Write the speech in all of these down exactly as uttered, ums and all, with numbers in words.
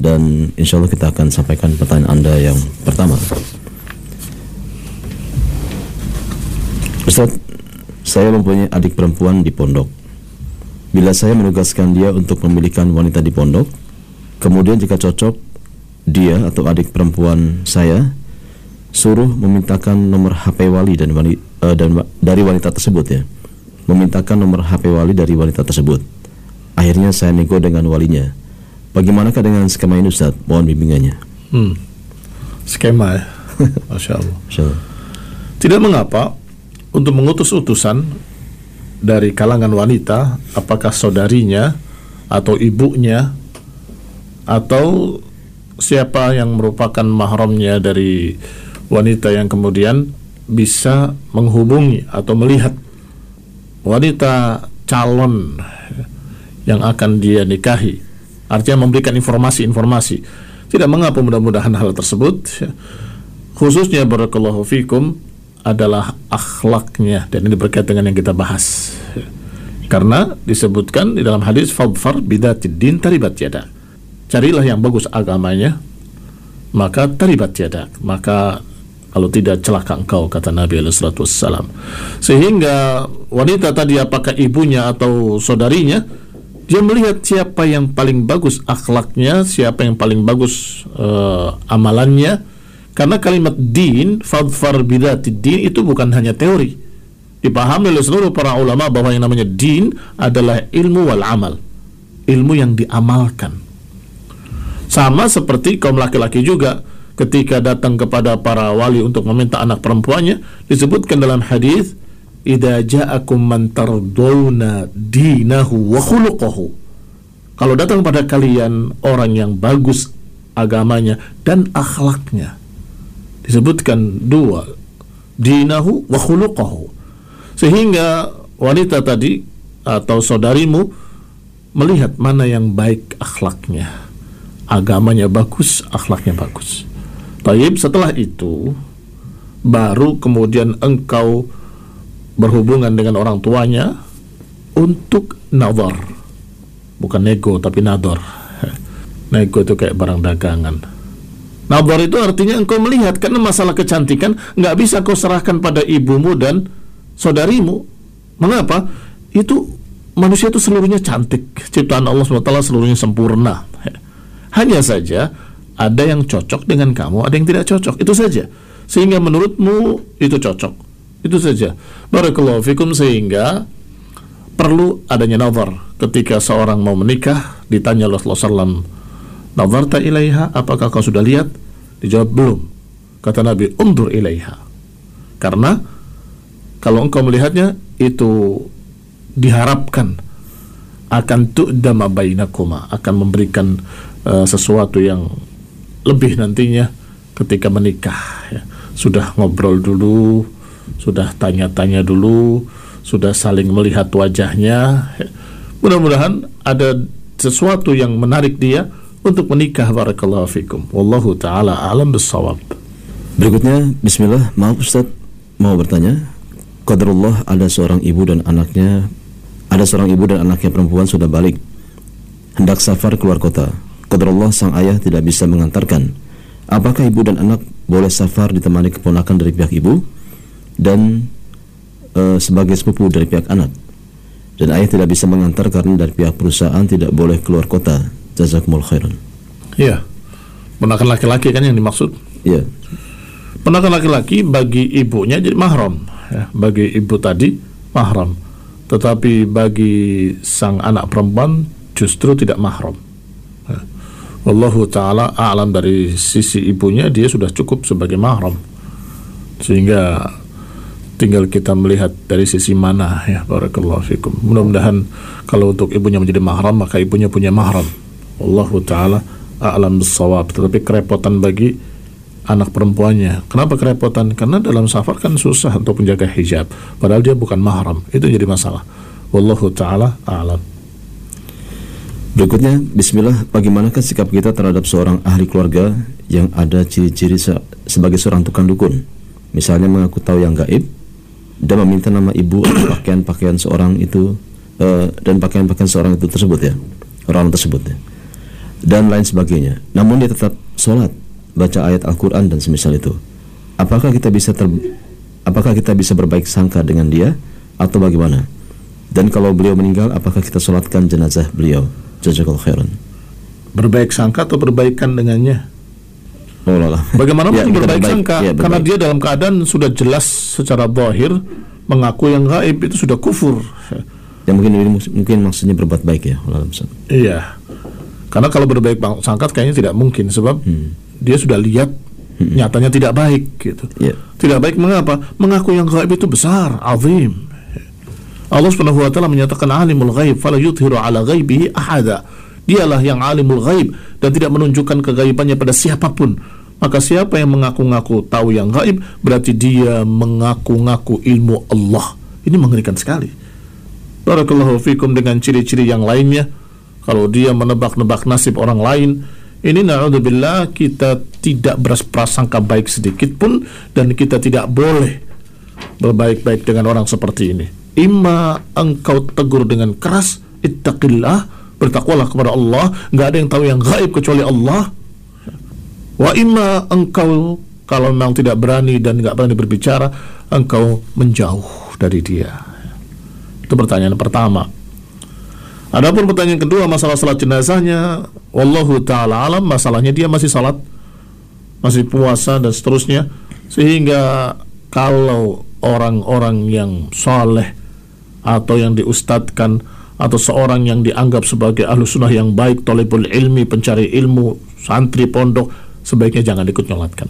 dan insya Allah kita akan sampaikan pertanyaan Anda yang pertama. Ustaz, saya mempunyai adik perempuan di pondok. Bila saya menugaskan dia untuk memilihkan wanita di pondok, kemudian jika cocok, dia atau adik perempuan saya suruh memintakan nomor H P wali dan, wanita, uh, dan dari wanita tersebut ya, memintakan nomor H P wali dari wanita tersebut. Akhirnya saya nego dengan walinya. Bagaimanakah dengan skema ini Ustaz? Mohon bimbingannya. Hmm. Skema ya. Masya Allah. Masya Allah. Tidak mengapa untuk mengutus utusan dari kalangan wanita, apakah saudarinya atau ibunya atau siapa yang merupakan mahramnya dari wanita yang kemudian bisa menghubungi atau melihat wanita calon yang akan dia nikahi, artinya memberikan informasi-informasi. Tidak mengapa, mudah-mudahan hal tersebut khususnya barakallahu fikum adalah akhlaknya, dan ini berkaitan dengan yang kita bahas, karena disebutkan di dalam hadis fadfar bidatid din taribat yadak, carilah yang bagus agamanya maka taribat yadak, maka kalau tidak celaka engkau, kata Nabi alaihi salatu wassalam. Sehingga wanita tadi, apakah ibunya atau saudarinya, dia melihat siapa yang paling bagus akhlaknya, siapa yang paling bagus uh, amalannya. Karena kalimat din, fadfar bidatid din, itu bukan hanya teori. Dipahami oleh seluruh para ulama bahwa yang namanya din adalah ilmu wal amal, ilmu yang diamalkan. Sama seperti kaum laki-laki juga, ketika datang kepada para wali untuk meminta anak perempuannya, disebutkan dalam hadis, idza ja'akum man tardawna dinahu wa khuluquhu. Kalau datang pada kalian orang yang bagus agamanya dan akhlaknya, disebutkan dua, dinahu wa khuluquhu, sehingga wanita tadi atau saudarimu melihat mana yang baik akhlaknya, agamanya bagus, akhlaknya bagus. Taib, setelah itu baru kemudian engkau berhubungan dengan orang tuanya untuk nazar, bukan nego tapi nazar. Nego itu kayak barang dagangan. Nazar itu artinya engkau melihat, karena masalah kecantikan nggak bisa kau serahkan pada ibumu dan saudarimu. Mengapa? Itu manusia itu seluruhnya cantik, ciptaan Allah subhanahu wa taala seluruhnya sempurna. Hanya saja ada yang cocok dengan kamu, ada yang tidak cocok, itu saja. Sehingga menurutmu itu cocok, itu saja. Barakallahu fikum. Sehingga perlu adanya nazar. Ketika seorang mau menikah, ditanya Rasulullah sallallahu alaihi wasallam, nazarta ilaiha, apakah kau sudah lihat? Dijawab belum. Kata Nabi, undur ilaiha, karena kalau engkau melihatnya, itu diharapkan akan tu'dama bainakuma, akan memberikan uh, sesuatu yang lebih nantinya ketika menikah ya. Sudah ngobrol dulu, sudah tanya-tanya dulu, sudah saling melihat wajahnya ya. Mudah-mudahan ada sesuatu yang menarik dia untuk menikah. Barakallahu fikum. Wallahu ta'ala a'lam bissawab. Berikutnya, bismillah, maaf Ustaz, mau bertanya. Qadarullah, ada seorang ibu dan anaknya Ada seorang ibu dan anaknya perempuan sudah balik, hendak safar keluar kota. Qadarullah, sang ayah tidak bisa mengantarkan. Apakah ibu dan anak boleh safar ditemani keponakan dari pihak ibu dan e, sebagai sepupu dari pihak anak, dan ayah tidak bisa mengantar karena dari pihak perusahaan tidak boleh keluar kota? Jazakumul khairan. Iya, ponakan laki-laki kan yang dimaksud. Iya. Ponakan laki-laki bagi ibunya jadi mahram ya, bagi ibu tadi mahram, tetapi bagi sang anak perempuan justru tidak mahram. Wallahu ta'ala a'lam. Dari sisi ibunya dia sudah cukup sebagai mahram, sehingga tinggal kita melihat dari sisi mana ya. Barakallahu fikum. Mudah-mudahan kalau untuk ibunya menjadi mahram, maka ibunya punya mahram. Wallahu ta'ala a'lam bissawab. Tetapi kerepotan bagi anak perempuannya. Kenapa kerepotan? Karena dalam safar kan susah untuk menjaga hijab, padahal dia bukan mahram. Itu jadi masalah. Wallahu ta'ala a'lam. Berikutnya, bismillah, bagaimanakah sikap kita terhadap seorang ahli keluarga yang ada ciri-ciri se- sebagai seorang tukang dukun? Misalnya mengaku tahu yang gaib dan meminta nama ibu atau pakaian-pakaian seorang itu uh, dan pakaian-pakaian seorang itu tersebut ya, orang tersebut ya. dan lain sebagainya, namun dia tetap sholat, baca ayat Al-Quran dan semisal itu, apakah kita bisa ter, apakah kita bisa berbaik sangka dengan dia atau bagaimana? Dan kalau beliau meninggal, apakah kita sholatkan jenazah beliau? Jazakallahu khairan. Berbaik sangka atau berbaikan dengannya? Oh, lala. Bagaimana ya, mungkin berbaik berbaik, sangka? ya, Karena dia dalam keadaan sudah jelas secara zahir mengaku yang gaib, itu sudah kufur. Ya mungkin ini mungkin maksudnya berbuat baik ya. Lala. Iya. Karena kalau berbaik sangka kayaknya tidak mungkin, sebab hmm. dia sudah lihat hmm. nyatanya tidak baik gitu. Yeah. Tidak baik mengapa? Mengaku yang gaib itu besar, azim. Allah Subhanahu wa taala menyatakan alimul ghaib fala yudhiru ala ghaibihi ahada. Dialah yang alimul ghaib dan tidak menunjukkan kegaibannya pada siapapun. Maka siapa yang mengaku-ngaku tahu yang gaib, berarti dia mengaku-ngaku ilmu Allah. Ini mengerikan sekali. Barakallahu fikum. Dengan ciri-ciri yang lainnya, kalau dia menebak-nebak nasib orang lain, ini na'udzubillah, kita tidak berprasangka baik sedikit pun, dan kita tidak boleh berbaik-baik dengan orang seperti ini. Imma engkau tegur dengan keras, ittaqillah, bertakwalah kepada Allah, nggak ada yang tahu yang gaib kecuali Allah. Wa imma engkau kalau memang tidak berani dan nggak berani berbicara, engkau menjauh dari dia. Itu pertanyaan pertama. Adapun pertanyaan kedua, masalah salat jenazahnya, wallahu ta'ala alam, masalahnya dia masih salat, masih puasa dan seterusnya. Sehingga kalau orang-orang yang soleh atau yang diustadkan atau seorang yang dianggap sebagai ahlu sunnah yang baik, thalibul ilmi, pencari ilmu, santri pondok, sebaiknya jangan ikut nyolatkan,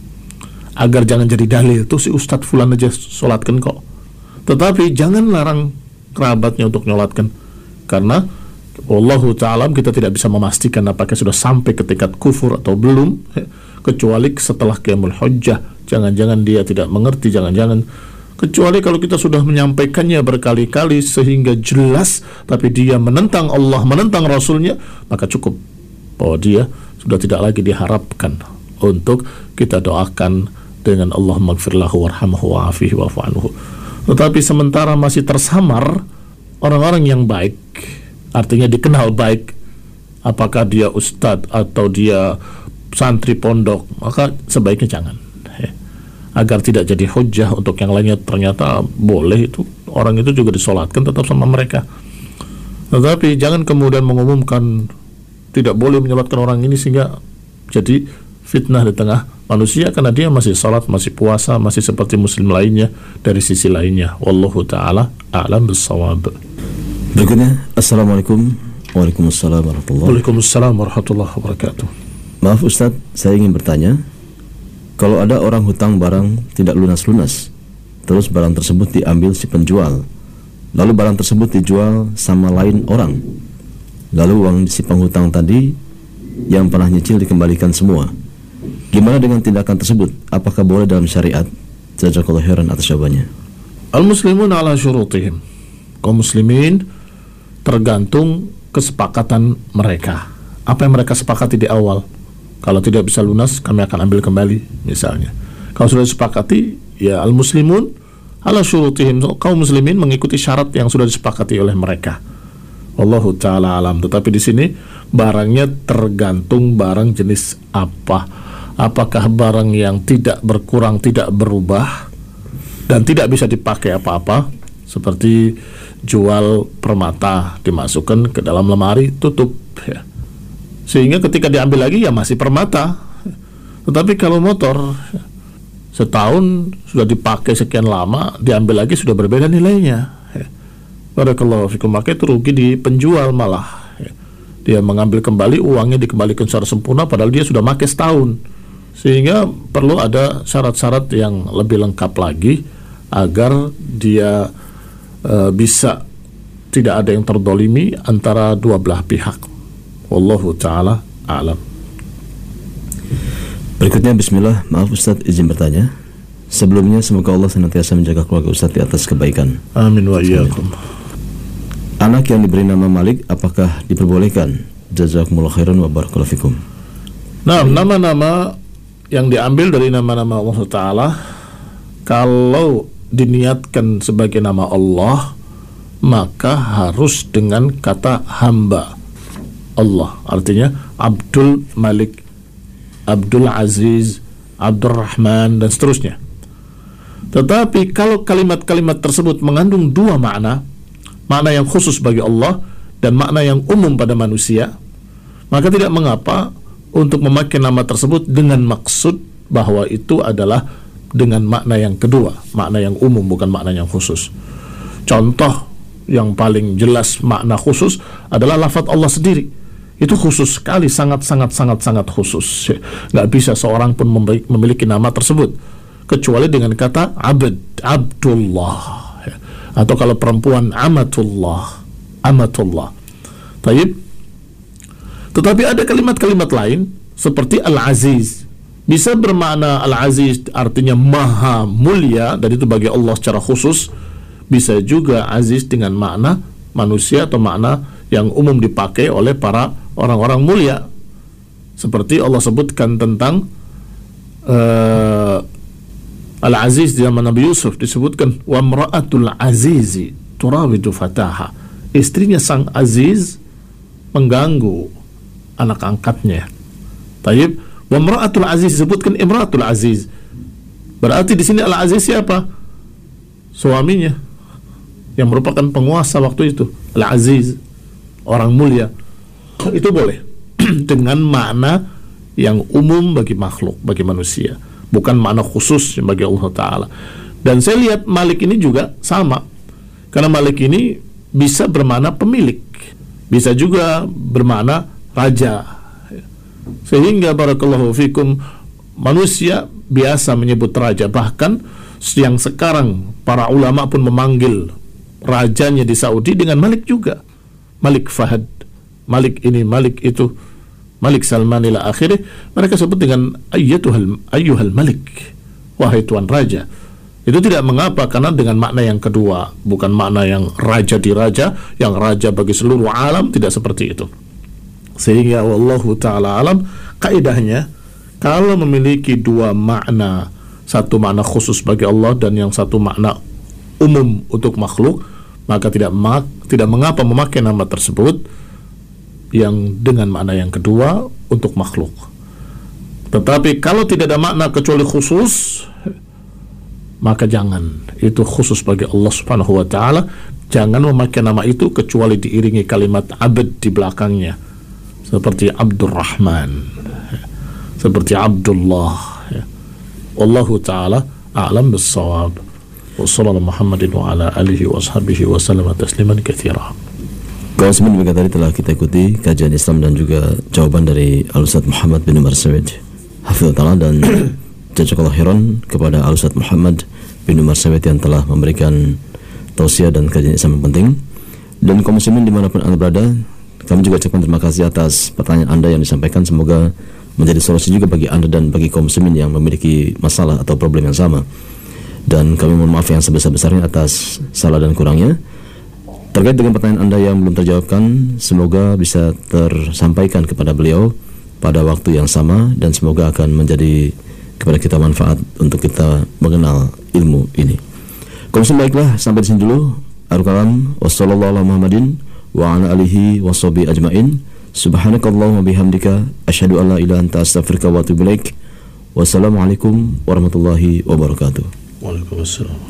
agar jangan jadi dalil tuh si ustadz fulan aja sholatkan kok. Tetapi jangan larang kerabatnya untuk nyolatkan, karena wallahu ta'ala kita tidak bisa memastikan apakah sudah sampai ke tingkat kufur atau belum, kecuali setelah qiyamul hujjah. Jangan-jangan dia tidak mengerti, jangan-jangan, kecuali kalau kita sudah menyampaikannya berkali-kali sehingga jelas, tapi dia menentang Allah, menentang Rasulnya, maka cukup bahwa dia sudah tidak lagi diharapkan untuk kita doakan dengan Allah maghfirlahu warhamhu wa'afihi wa'fu anhu. Tetapi sementara masih tersamar orang-orang yang baik, artinya dikenal baik, apakah dia ustadz atau dia santri pondok, maka sebaiknya jangan, agar tidak jadi hujjah untuk yang lainnya. Ternyata boleh itu, orang itu juga disolatkan tetap sama mereka. Tetapi jangan kemudian mengumumkan tidak boleh menyolatkan orang ini sehingga jadi fitnah di tengah manusia, karena dia masih salat, masih puasa, masih seperti muslim lainnya dari sisi lainnya. Wallahu ta'ala a'lam bis-shawab. Berikutnya, Assalamualaikum. Waalaikumsalam warahmatullahi wabarakatuh. Waalaikumsalam warahmatullahi wabarakatuh. Maaf Ustaz, saya ingin bertanya, kalau ada orang hutang barang tidak lunas-lunas, terus barang tersebut diambil si penjual, lalu barang tersebut dijual sama lain orang, lalu uang si penghutang tadi yang pernah nyicil dikembalikan semua, gimana dengan tindakan tersebut? Apakah boleh dalam syariat? Jazakallahu khairan atas jawabannya. Al-muslimun ala syurutihim. Kaum muslimin tergantung kesepakatan mereka. Apa yang mereka sepakati di awal. Kalau tidak bisa lunas, kami akan ambil kembali, misalnya. Kalau sudah disepakati, ya al-muslimun ala syurutihim, kaum muslimin mengikuti syarat yang sudah disepakati oleh mereka. Wallahu ta'ala alam. Tetapi di sini barangnya tergantung barang jenis apa. Apakah barang yang tidak berkurang, tidak berubah, dan tidak bisa dipakai apa-apa, seperti jual permata, dimasukkan ke dalam lemari, tutup, ya, sehingga ketika diambil lagi ya masih permata. Tetapi kalau motor setahun sudah dipakai sekian lama, diambil lagi sudah berbeda nilainya. Barakallahu fikum, maka itu rugi di penjual malah. Dia mengambil kembali uangnya, dikembalikan secara sempurna padahal dia sudah pakai setahun. Sehingga perlu ada syarat-syarat yang lebih lengkap lagi agar dia e, bisa tidak ada yang terdolimi antara dua belah pihak. Wallahu ta'ala a'lam. Berikutnya, bismillah, maaf Ustaz, izin bertanya. Sebelumnya semoga Allah senantiasa menjaga keluarga Ustaz di atas kebaikan. Amin wa iyyakum. Anak yang diberi nama Malik, apakah diperbolehkan? Jazakumullah khairan wa barakallahu fikum. Nah, nama-nama yang diambil dari nama-nama Allah Ta'ala, kalau diniatkan sebagai nama Allah, maka harus dengan kata hamba Allah. Artinya Abdul Malik, Abdul Aziz, Abdul Rahman, dan seterusnya. Tetapi kalau kalimat-kalimat tersebut mengandung dua makna, makna yang khusus bagi Allah dan makna yang umum pada manusia, maka tidak mengapa untuk memakai nama tersebut dengan maksud bahwa itu adalah dengan makna yang kedua, makna yang umum bukan makna yang khusus. Contoh yang paling jelas makna khusus adalah lafaz Allah sendiri. Itu khusus sekali, sangat-sangat-sangat-sangat khusus. Nggak bisa seorang pun memiliki nama tersebut kecuali dengan kata abd, Abdullah. Atau kalau perempuan, amatullah, amatullah. Taib. Tetapi ada kalimat-kalimat lain seperti Al-Aziz. Bisa bermakna Al-Aziz artinya maha mulia, dan itu bagi Allah secara khusus. Bisa juga Aziz dengan makna manusia atau makna yang umum dipakai oleh para orang-orang mulia, seperti Allah sebutkan tentang uh, Al-Aziz di zaman Nabi Yusuf, disebutkan wa mra'atul azizi turawidu fataha, istrinya sang Aziz mengganggu anak angkatnya. Taib, wa mra'atul aziz disebutkan imra'atul aziz, berarti di sini Al-Aziz siapa? Suaminya yang merupakan penguasa waktu itu, Al-Aziz, orang mulia. Itu boleh dengan makna yang umum bagi makhluk, bagi manusia, bukan makna khusus bagi Allah Ta'ala. Dan saya lihat Malik ini juga sama, karena Malik ini bisa bermakna pemilik, bisa juga bermakna raja. Sehingga barakallahu fikum, manusia biasa menyebut raja, bahkan yang sekarang para ulama pun memanggil rajanya di Saudi dengan Malik juga, Malik Fahad, Malik ini, Malik itu, Malik Salman ila akhirnya. Mereka sebut dengan ayyatuhal ayyuhal Malik, wahai tuan raja. Itu tidak mengapa, karena dengan makna yang kedua, bukan makna yang raja di raja, yang raja bagi seluruh alam, tidak seperti itu. Sehingga wallahu ta'ala alam, kaidahnya kalau memiliki dua makna, satu makna khusus bagi Allah dan yang satu makna umum untuk makhluk, maka tidak mak, tidak mengapa memakai nama tersebut yang dengan makna yang kedua untuk makhluk. Tetapi kalau tidak ada makna kecuali khusus, maka jangan, itu khusus bagi Allah Subhanahu wa ta'ala. Jangan memakai nama itu kecuali diiringi kalimat abd di belakangnya, seperti Abdurrahman, seperti Abdullah. Wallahu ta'ala a'lam bis-shawab. Wa sallallahu Muhammadin wa ala alihi wa ashabihi wa sallam tasliman katsira. Kawan semua, demikian tadi telah kita ikuti kajian Islam dan juga jawaban dari Al-Ustaz Muhammad bin Umar Said hafizahullah, dan jazakallahu khairan kepada Al-Ustaz Muhammad bin Umar Said yang telah memberikan tausiah dan kajian Islam yang penting. Dan kaum muslimin dimanapun Anda berada, kami juga ucapkan terima kasih atas pertanyaan Anda yang disampaikan. Semoga menjadi solusi juga bagi Anda dan bagi kaum muslimin yang memiliki masalah atau problem yang sama. Dan kami mohon maaf yang sebesar-besarnya atas salah dan kurangnya. Terkait dengan pertanyaan Anda yang belum terjawabkan, semoga bisa tersampaikan kepada beliau pada waktu yang sama, dan semoga akan menjadi kepada kita manfaat untuk kita mengenal ilmu ini. Kalau baiklah, sampai di sini dulu. Al-Kalam, wassallallahu ala Muhammadin wa ala alihi washabihi ajmain. Subhanakallahumma bihamdika asyhadu an la ilaha illa anta astaghfiruka wa atubu ilaik. Wassalamualaikum warahmatullahi wabarakatuh. Waalaikumsalam.